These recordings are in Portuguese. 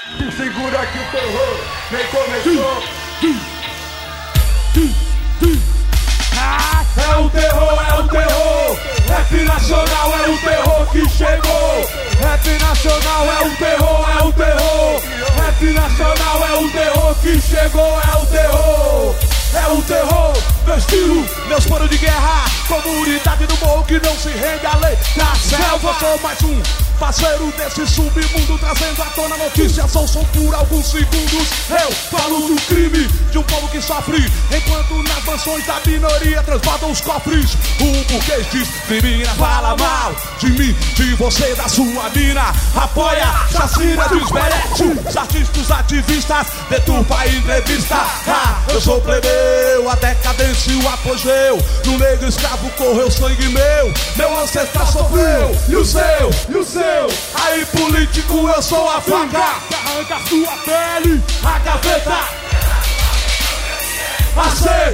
Segura que o terror nem começou. É o terror, rap nacional é o terror que chegou. Rap nacional é o terror, rap nacional é o terror que chegou, é o terror. É o terror, meu estilo, meus planos de guerra. Comunidade do morro que não se rende à lei da selva. Eu sou mais um parceiro desse submundo, trazendo à tona notícias. Sou som por alguns segundos. Eu falo do crime de um povo que sofre, enquanto nas mansões da minoria transbordam os cofres. O burguês discrimina, fala mal de mim, de você, da sua mina. Apoia, chacina, desmerece os artistas, ativistas, deturpa a entrevista. Eu sou plebeu, a decadência e o apogeu. No negro escravo correu sangue meu ancestral sofreu. E o seu? Aí político, eu sou a faca que arranca a sua pele, a gaveta, a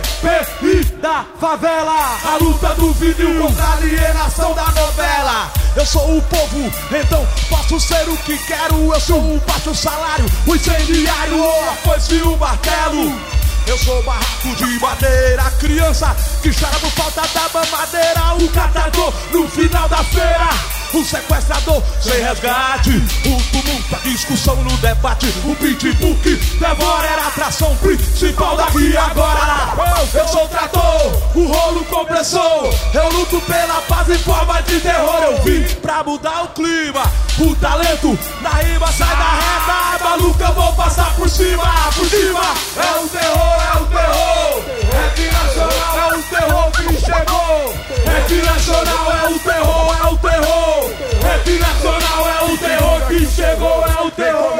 CPI da favela, a luta do vídeo contra a alienação da novela. Eu sou o povo, então posso ser o que quero. Eu sou o baixo salário, o incendiário, a foice e o martelo. Eu sou barraco de madeira, criança que chora por falta da mamadeira. O catador no final da feira, o sequestrador sem resgate, o tumulto, a discussão no debate. O pitbull que devora era a atração principal daqui agora. Eu sou o trator, o rolo compressor. Eu luto pela paz em forma de terror. Eu vim pra mudar o clima, o talento na rima sai da reta. Maluca, eu vou passar por cima, por cima. É o terror, é o terror. Rap nacional é o terror que chegou. Rap nacional é o terror, é o terror. Rap nacional é o terror que chegou, é o terror.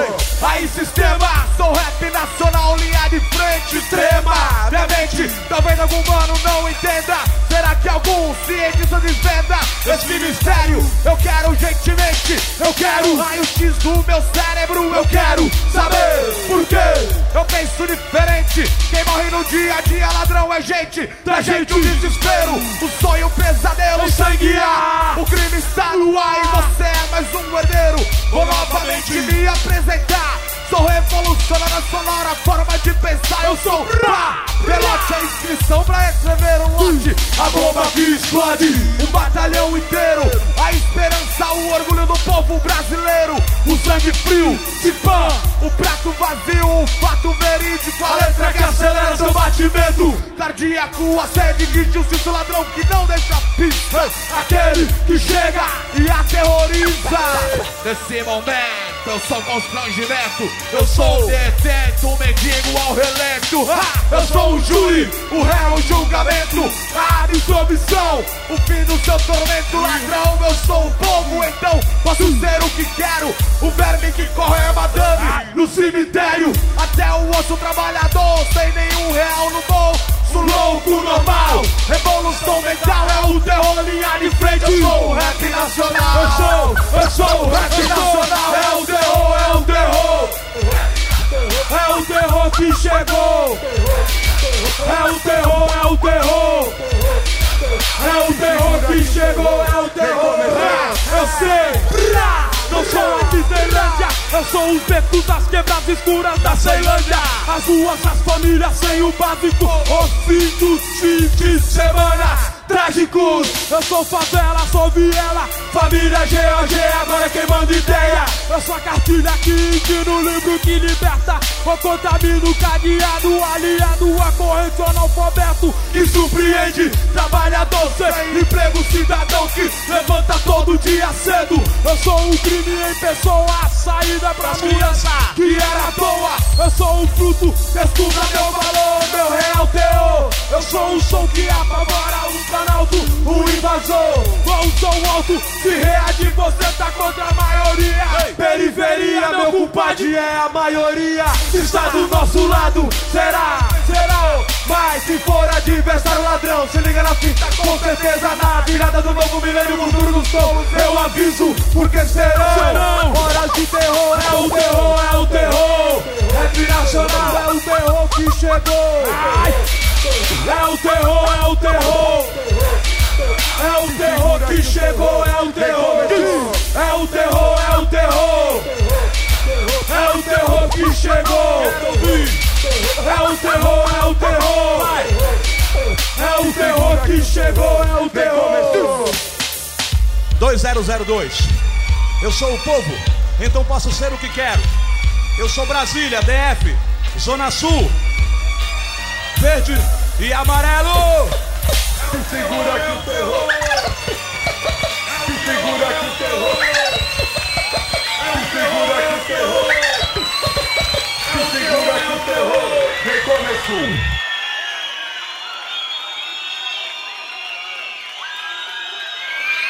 Aí sistema, sou rap nacional, linha de frente extrema. Minha mente, talvez algum mano não entenda. Será que algum cientista desvenda esse mistério? Eu quero gentilmente, eu quero raio-x do meu cérebro. Eu quero saber por quê eu penso diferente. Quem morre no dia a dia, ladrão é gente. Traz gente o desespero, o sonho, o pesadelo, o sangue, o crime está no ar e você é mais um herdeiro. Vou novamente me apresentar. Sou revolucionária sonora, forma de pensar. Eu sou pelote, a inscrição pra escrever um lote. A bomba que explode, um batalhão inteiro. A esperança, o orgulho do povo brasileiro. O sangue frio, cipã, o prato vazio. O fato verídico, a letra que acelera seu batimento cardíaco. A sede de justiça, o ladrão que não deixa pista. Aquele que chega e aterroriza. Nesse momento eu sou constrangimento. Eu sou o detento, o mendigo ao relento. Eu sou o júri, o réu, o julgamento, a absolvição, o fim do seu tormento. Ladrão, eu sou o povo, então posso ser o que quero. O verme que corre é madame no cemitério. Até o osso trabalhador, sem nenhum real no bolso. Louco normal, revolução mental é o terror, linha de frente. Eu sou o rap nacional. Eu sou o rap nacional. É o terror, é o terror. É o terror que chegou. É o terror, é o terror. É o terror que chegou, é o terror. Eu sei, não sou a Disneylândia. Eu sou os becos das quebradas escuras da Ceilândia. As ruas, as famílias sem o básico. Os fins dos fins de semana trágicos. Eu sou favela, sou viela. Família GOG, agora é quem manda ideia. Eu sou a cartilha que ensina o livro que liberta. Eu contamino o cadeado, aliado a corrente analfabeto que surpreende trabalhador sem emprego, cidadão que levanta todo dia cedo. Eu sou o crime em pessoa, a saída pra criança que era à toa. Eu sou o fruto, descubra meu valor, meu real teor. Eu sou o som que apavora o planalto, o invasor. Com o som alto, se reage, você tá contra a maioria. Periferia, meu compadre, é a maioria. Se está do nosso lado, será? Mas se for adversário ladrão, se liga na fita, com certeza na virada do novo milênio, futuro dos povos. Eu aviso, porque serão horas de terror, é o terror, é o terror. Rap nacional, é o terror que chegou. É o terror, é o terror. É o terror que chegou, é o terror. É o terror, é o terror. É que chegou. É o terror, é o terror. É o terror que chegou, é o terror. 2002. Eu sou o povo, então posso ser o que quero. Eu sou Brasília, DF, Zona Sul, verde e amarelo. Se segura aqui o terror. Se segura aqui o terror. Se segura aqui o terror. Se segura aqui o terror. Recomeçou.